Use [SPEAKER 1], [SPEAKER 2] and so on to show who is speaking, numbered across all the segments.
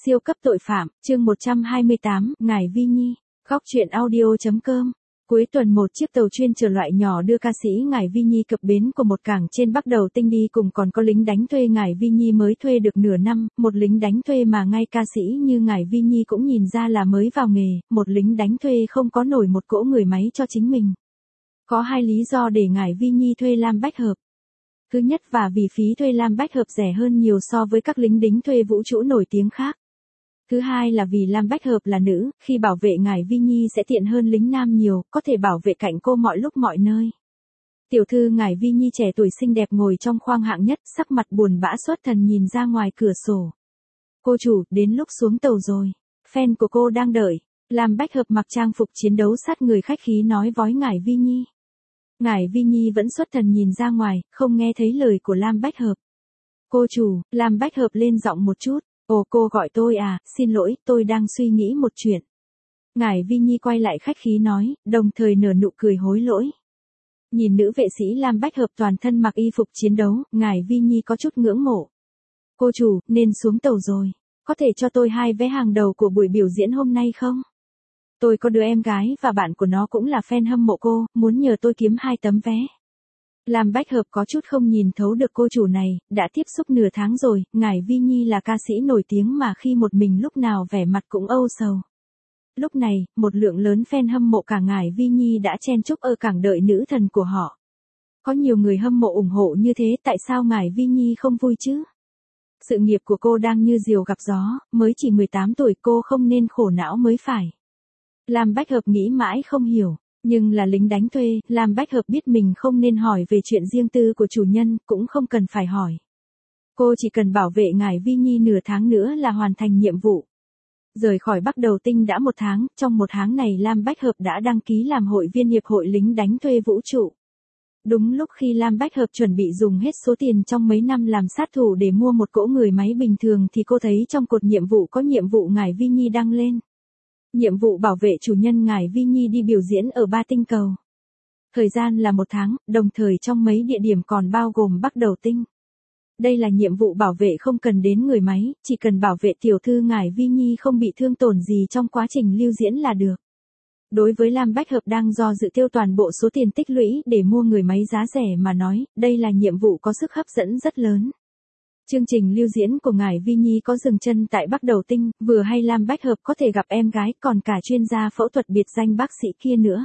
[SPEAKER 1] Siêu cấp tội phạm, chương 128, Ngải Vi Nhi, Góc truyện audio.com. Cuối tuần một chiếc tàu chuyên chở loại nhỏ đưa ca sĩ Ngải Vi Nhi cập bến của một cảng trên Bắc Đầu Tinh đi cùng còn có lính đánh thuê Ngải Vi Nhi mới thuê được nửa năm, một lính đánh thuê mà ngay ca sĩ như Ngải Vi Nhi cũng nhìn ra là mới vào nghề, một lính đánh thuê không có nổi một cỗ người máy cho chính mình. Có hai lý do để Ngải Vi Nhi thuê Lam Bách Hợp. Thứ nhất và vì phí thuê Lam Bách Hợp rẻ hơn nhiều so với các lính đính thuê vũ trụ nổi tiếng khác. Thứ hai là vì Lam Bách Hợp là nữ, khi bảo vệ Ngải Vi Nhi sẽ tiện hơn lính nam nhiều, có thể bảo vệ cạnh cô mọi lúc mọi nơi. Tiểu thư Ngải Vi Nhi trẻ tuổi xinh đẹp ngồi trong khoang hạng nhất, sắc mặt buồn bã xuất thần nhìn ra ngoài cửa sổ. Cô chủ, đến lúc xuống tàu rồi. Fan của cô đang đợi. Lam Bách Hợp mặc trang phục chiến đấu sát người khách khí nói với Ngải Vi Nhi. Ngải Vi Nhi vẫn xuất thần nhìn ra ngoài, không nghe thấy lời của Lam Bách Hợp. Cô chủ, Lam Bách Hợp lên giọng một chút. Ồ, cô gọi tôi à, xin lỗi, tôi đang suy nghĩ một chuyện. Ngải Vi Nhi quay lại khách khí nói, đồng thời nở nụ cười hối lỗi. Nhìn nữ vệ sĩ Lam Bách Hợp toàn thân mặc y phục chiến đấu, Ngải Vi Nhi có chút ngưỡng mộ. Cô chủ, nên xuống tàu rồi. Có thể cho tôi 2 vé hàng đầu của buổi biểu diễn hôm nay không? Tôi có đứa em gái và bạn của nó cũng là fan hâm mộ cô, muốn nhờ tôi kiếm 2 tấm vé. Lam Bách Hợp có chút không nhìn thấu được cô chủ này, đã tiếp xúc nửa tháng rồi, Ngải Vi Nhi là ca sĩ nổi tiếng mà khi một mình lúc nào vẻ mặt cũng âu sầu. Lúc này, một lượng lớn fan hâm mộ cả Ngải Vi Nhi đã chen chúc ở cảng đợi nữ thần của họ. Có nhiều người hâm mộ ủng hộ như thế, tại sao Ngải Vi Nhi không vui chứ? Sự nghiệp của cô đang như diều gặp gió, mới chỉ 18 tuổi cô không nên khổ não mới phải. Lam Bách Hợp nghĩ mãi không hiểu. Nhưng là lính đánh thuê, Lam Bách Hợp biết mình không nên hỏi về chuyện riêng tư của chủ nhân, cũng không cần phải hỏi. Cô chỉ cần bảo vệ Ngải Vi Nhi nửa tháng nữa là hoàn thành nhiệm vụ. Rời khỏi Bắc Đầu Tinh đã 1 tháng, trong 1 tháng này Lam Bách Hợp đã đăng ký làm hội viên Hiệp hội lính đánh thuê vũ trụ. Đúng lúc khi Lam Bách Hợp chuẩn bị dùng hết số tiền trong mấy năm làm sát thủ để mua một cỗ người máy bình thường thì cô thấy trong cột nhiệm vụ có nhiệm vụ Ngải Vi Nhi đăng lên. Nhiệm vụ bảo vệ chủ nhân Ngải Vi Nhi đi biểu diễn ở 3 tinh cầu. Thời gian là 1 tháng, đồng thời trong mấy địa điểm còn bao gồm Bắc Đầu Tinh. Đây là nhiệm vụ bảo vệ không cần đến người máy, chỉ cần bảo vệ tiểu thư Ngải Vi Nhi không bị thương tổn gì trong quá trình lưu diễn là được. Đối với Lam Bách Hợp đang do dự tiêu toàn bộ số tiền tích lũy để mua người máy giá rẻ mà nói, đây là nhiệm vụ có sức hấp dẫn rất lớn. Chương trình lưu diễn của Ngải Vi Nhi có dừng chân tại Bắc Đầu Tinh, vừa hay Lam Bách Hợp có thể gặp em gái, còn cả chuyên gia phẫu thuật biệt danh bác sĩ kia nữa.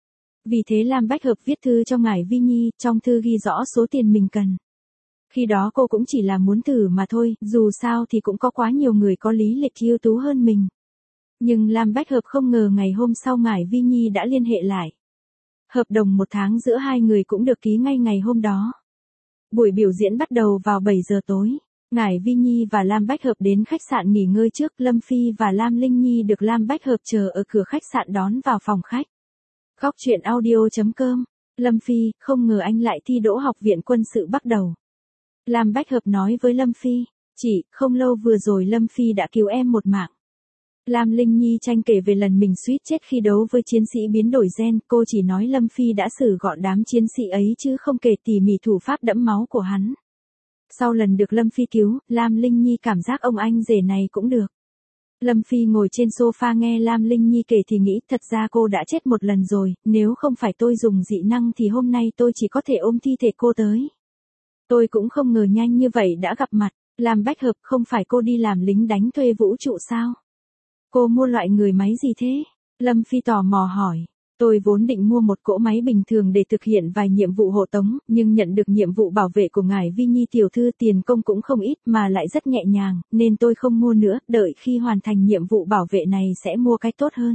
[SPEAKER 1] Vì thế Lam Bách Hợp viết thư cho Ngải Vi Nhi, trong thư ghi rõ số tiền mình cần. Khi đó cô cũng chỉ là muốn thử mà thôi, dù sao thì cũng có quá nhiều người có lý lịch ưu tú hơn mình. Nhưng Lam Bách Hợp không ngờ ngày hôm sau Ngải Vi Nhi đã liên hệ lại. Hợp đồng 1 tháng giữa hai người cũng được ký ngay ngày hôm đó. Buổi biểu diễn bắt đầu vào 7 giờ tối. Ngải Vi Nhi và Lam Bách Hợp đến khách sạn nghỉ ngơi trước. Lâm Phi và Lam Linh Nhi được Lam Bách Hợp chờ ở cửa khách sạn đón vào phòng khách. Góc truyện audio.com. Lâm Phi, không ngờ anh lại thi đỗ học viện quân sự Bắc Đầu. Lam Bách Hợp nói với Lâm Phi. Chị, không lâu vừa rồi Lâm Phi đã cứu em một mạng. Lam Linh Nhi tranh kể về lần mình suýt chết khi đấu với chiến sĩ biến đổi gen, cô chỉ nói Lâm Phi đã xử gọn đám chiến sĩ ấy chứ không kể tỉ mỉ thủ pháp đẫm máu của hắn. Sau lần được Lâm Phi cứu, Lam Linh Nhi cảm giác ông anh rể này cũng được. Lâm Phi ngồi trên sofa nghe Lam Linh Nhi kể thì nghĩ thật ra cô đã chết một lần rồi, nếu không phải tôi dùng dị năng thì hôm nay tôi chỉ có thể ôm thi thể cô tới. Tôi cũng không ngờ nhanh như vậy đã gặp mặt. Lam Bách Hợp, không phải cô đi làm lính đánh thuê vũ trụ sao? Cô mua loại người máy gì thế? Lâm Phi tò mò hỏi. Tôi vốn định mua một cỗ máy bình thường để thực hiện vài nhiệm vụ hộ tống, nhưng nhận được nhiệm vụ bảo vệ của Ngải Vi Nhi tiểu thư tiền công cũng không ít mà lại rất nhẹ nhàng, nên tôi không mua nữa, đợi khi hoàn thành nhiệm vụ bảo vệ này sẽ mua cái tốt hơn.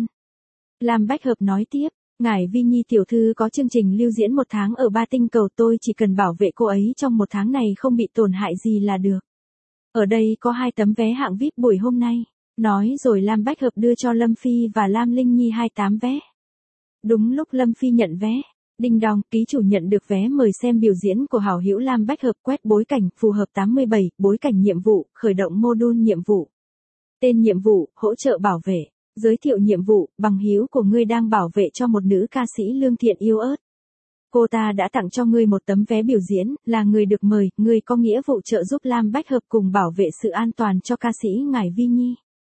[SPEAKER 1] Lam Bách Hợp nói tiếp, Ngải Vi Nhi tiểu thư có chương trình lưu diễn 1 tháng ở 3 tinh cầu, tôi chỉ cần bảo vệ cô ấy trong 1 tháng này không bị tổn hại gì là được. Ở đây có 2 tấm vé hạng VIP buổi hôm nay. Nói rồi Lam Bách Hợp đưa cho Lâm Phi và Lam Linh Nhi 28 vé. Đúng lúc Lâm Phi nhận vé, đinh đong, ký chủ nhận được vé mời xem biểu diễn của hảo hữu Lam Bách Hợp, quét bối cảnh, phù hợp 87, bối cảnh nhiệm vụ, khởi động module nhiệm vụ. Tên nhiệm vụ, hỗ trợ bảo vệ, giới thiệu nhiệm vụ, bằng hữu của ngươi đang bảo vệ cho một nữ ca sĩ lương thiện yếu ớt. Cô ta đã tặng cho ngươi một tấm vé biểu diễn, là người được mời, ngươi có nghĩa vụ trợ giúp Lam Bách Hợp cùng bảo vệ sự an toàn cho ca sĩ Ngải Vi Nhi.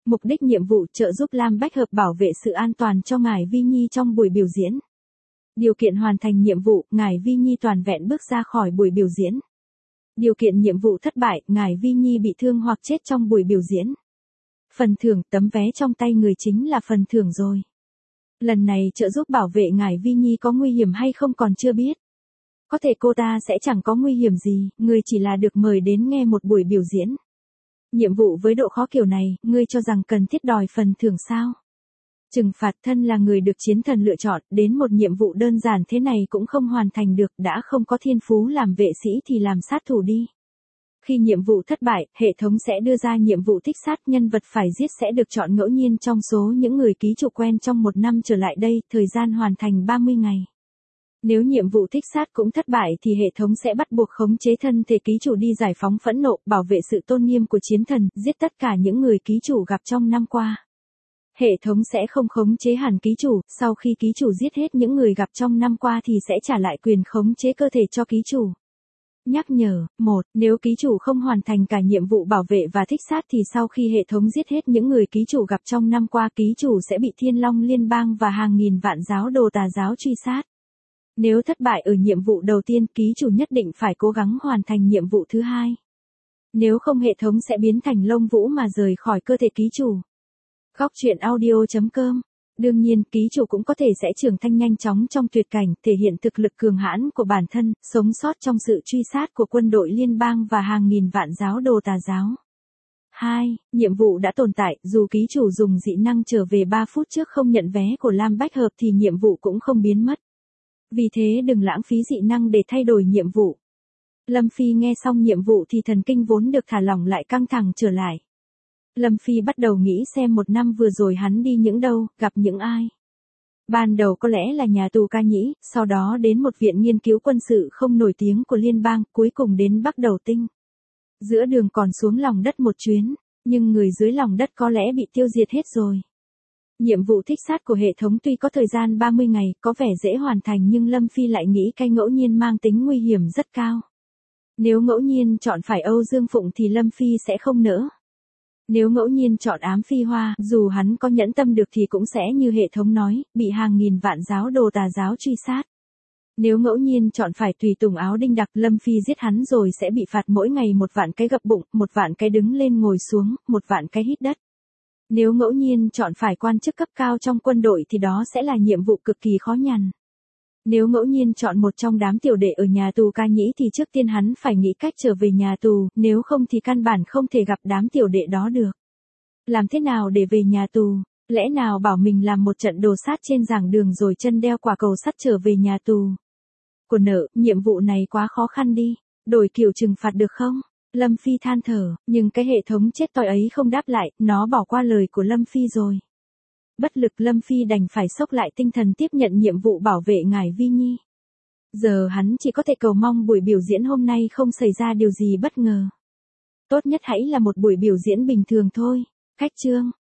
[SPEAKER 1] Mục đích nhiệm vụ trợ giúp Lam Bách Hợp bảo vệ sự an toàn cho ngài Vi Nhi trong buổi biểu diễn. Điều kiện hoàn thành nhiệm vụ, ngài Vi Nhi toàn vẹn bước ra khỏi buổi biểu diễn. Điều kiện nhiệm vụ thất bại, ngài Vi Nhi bị thương hoặc chết trong buổi biểu diễn. Phần thưởng, tấm vé trong tay người chính là phần thưởng rồi. Lần này trợ giúp bảo vệ ngài Vi Nhi có nguy hiểm hay không còn chưa biết. Có thể cô ta sẽ chẳng có nguy hiểm gì, người chỉ là được mời đến nghe một buổi biểu diễn. Nhiệm vụ với độ khó kiểu này, ngươi cho rằng cần thiết đòi phần thưởng sao? Trừng phạt, thân là người được chiến thần lựa chọn, đến một nhiệm vụ đơn giản thế này cũng không hoàn thành được, đã không có thiên phú làm vệ sĩ thì làm sát thủ đi. Khi nhiệm vụ thất bại, hệ thống sẽ đưa ra nhiệm vụ thích sát, nhân vật phải giết sẽ được chọn ngẫu nhiên trong số những người ký chủ quen trong 1 năm trở lại đây, thời gian hoàn thành 30 ngày. Nếu nhiệm vụ thích sát cũng thất bại thì hệ thống sẽ bắt buộc khống chế thân thể ký chủ đi giải phóng phẫn nộ, bảo vệ sự tôn nghiêm của chiến thần, giết tất cả những người ký chủ gặp trong năm qua. Hệ thống sẽ không khống chế hẳn ký chủ, sau khi ký chủ giết hết những người gặp trong năm qua thì sẽ trả lại quyền khống chế cơ thể cho ký chủ. Nhắc nhở, 1. Nếu ký chủ không hoàn thành cả nhiệm vụ bảo vệ và thích sát thì sau khi hệ thống giết hết những người ký chủ gặp trong năm qua, ký chủ sẽ bị Thiên Long Liên bang và hàng nghìn vạn giáo đồ tà giáo truy sát. Nếu thất bại ở nhiệm vụ đầu tiên, ký chủ nhất định phải cố gắng hoàn thành nhiệm vụ thứ hai. Nếu không hệ thống sẽ biến thành lông vũ mà rời khỏi cơ thể ký chủ. Góc truyện audio.com. Đương nhiên, ký chủ cũng có thể sẽ trưởng thành nhanh chóng trong tuyệt cảnh, thể hiện thực lực cường hãn của bản thân, sống sót trong sự truy sát của quân đội liên bang và hàng nghìn vạn giáo đồ tà giáo. 2. Nhiệm vụ đã tồn tại, dù ký chủ dùng dị năng trở về 3 phút trước không nhận vé của Lam Bách Hợp thì nhiệm vụ cũng không biến mất. Vì thế đừng lãng phí dị năng để thay đổi nhiệm vụ. Lâm Phi nghe xong nhiệm vụ thì thần kinh vốn được thả lỏng lại căng thẳng trở lại. Lâm Phi bắt đầu nghĩ xem 1 năm vừa rồi hắn đi những đâu, gặp những ai. Ban đầu có lẽ là nhà tù Ca Nhĩ, sau đó đến một viện nghiên cứu quân sự không nổi tiếng của liên bang, cuối cùng đến Bắc Đầu Tinh. Giữa đường còn xuống lòng đất một chuyến, nhưng người dưới lòng đất có lẽ bị tiêu diệt hết rồi. Nhiệm vụ thích sát của hệ thống tuy có thời gian 30 ngày, có vẻ dễ hoàn thành nhưng Lâm Phi lại nghĩ cái ngẫu nhiên mang tính nguy hiểm rất cao. Nếu ngẫu nhiên chọn phải Âu Dương Phụng thì Lâm Phi sẽ không nỡ. Nếu ngẫu nhiên chọn Ám Phi Hoa, dù hắn có nhẫn tâm được thì cũng sẽ như hệ thống nói, bị hàng nghìn vạn giáo đồ tà giáo truy sát. Nếu ngẫu nhiên chọn phải Tùy Tùng Áo Đinh Đặc, Lâm Phi giết hắn rồi sẽ bị phạt mỗi ngày 1 vạn cái gập bụng, 1 vạn cái đứng lên ngồi xuống, 1 vạn cái hít đất. Nếu ngẫu nhiên chọn phải quan chức cấp cao trong quân đội thì đó sẽ là nhiệm vụ cực kỳ khó nhằn. Nếu ngẫu nhiên chọn một trong đám tiểu đệ ở nhà tù Ca Nhĩ thì trước tiên hắn phải nghĩ cách trở về nhà tù, nếu không thì căn bản không thể gặp đám tiểu đệ đó được. Làm thế nào để về nhà tù? Lẽ nào bảo mình làm một trận đồ sát trên giảng đường rồi chân đeo quả cầu sắt trở về nhà tù? Của nợ, nhiệm vụ này quá khó khăn đi, đổi kiểu trừng phạt được không? Lâm Phi than thở, nhưng cái hệ thống chết toi ấy không đáp lại, nó bỏ qua lời của Lâm Phi rồi. Bất lực, Lâm Phi đành phải xốc lại tinh thần tiếp nhận nhiệm vụ bảo vệ ngài Vi Nhi. Giờ hắn chỉ có thể cầu mong buổi biểu diễn hôm nay không xảy ra điều gì bất ngờ. Tốt nhất hãy là một buổi biểu diễn bình thường thôi. Cách chương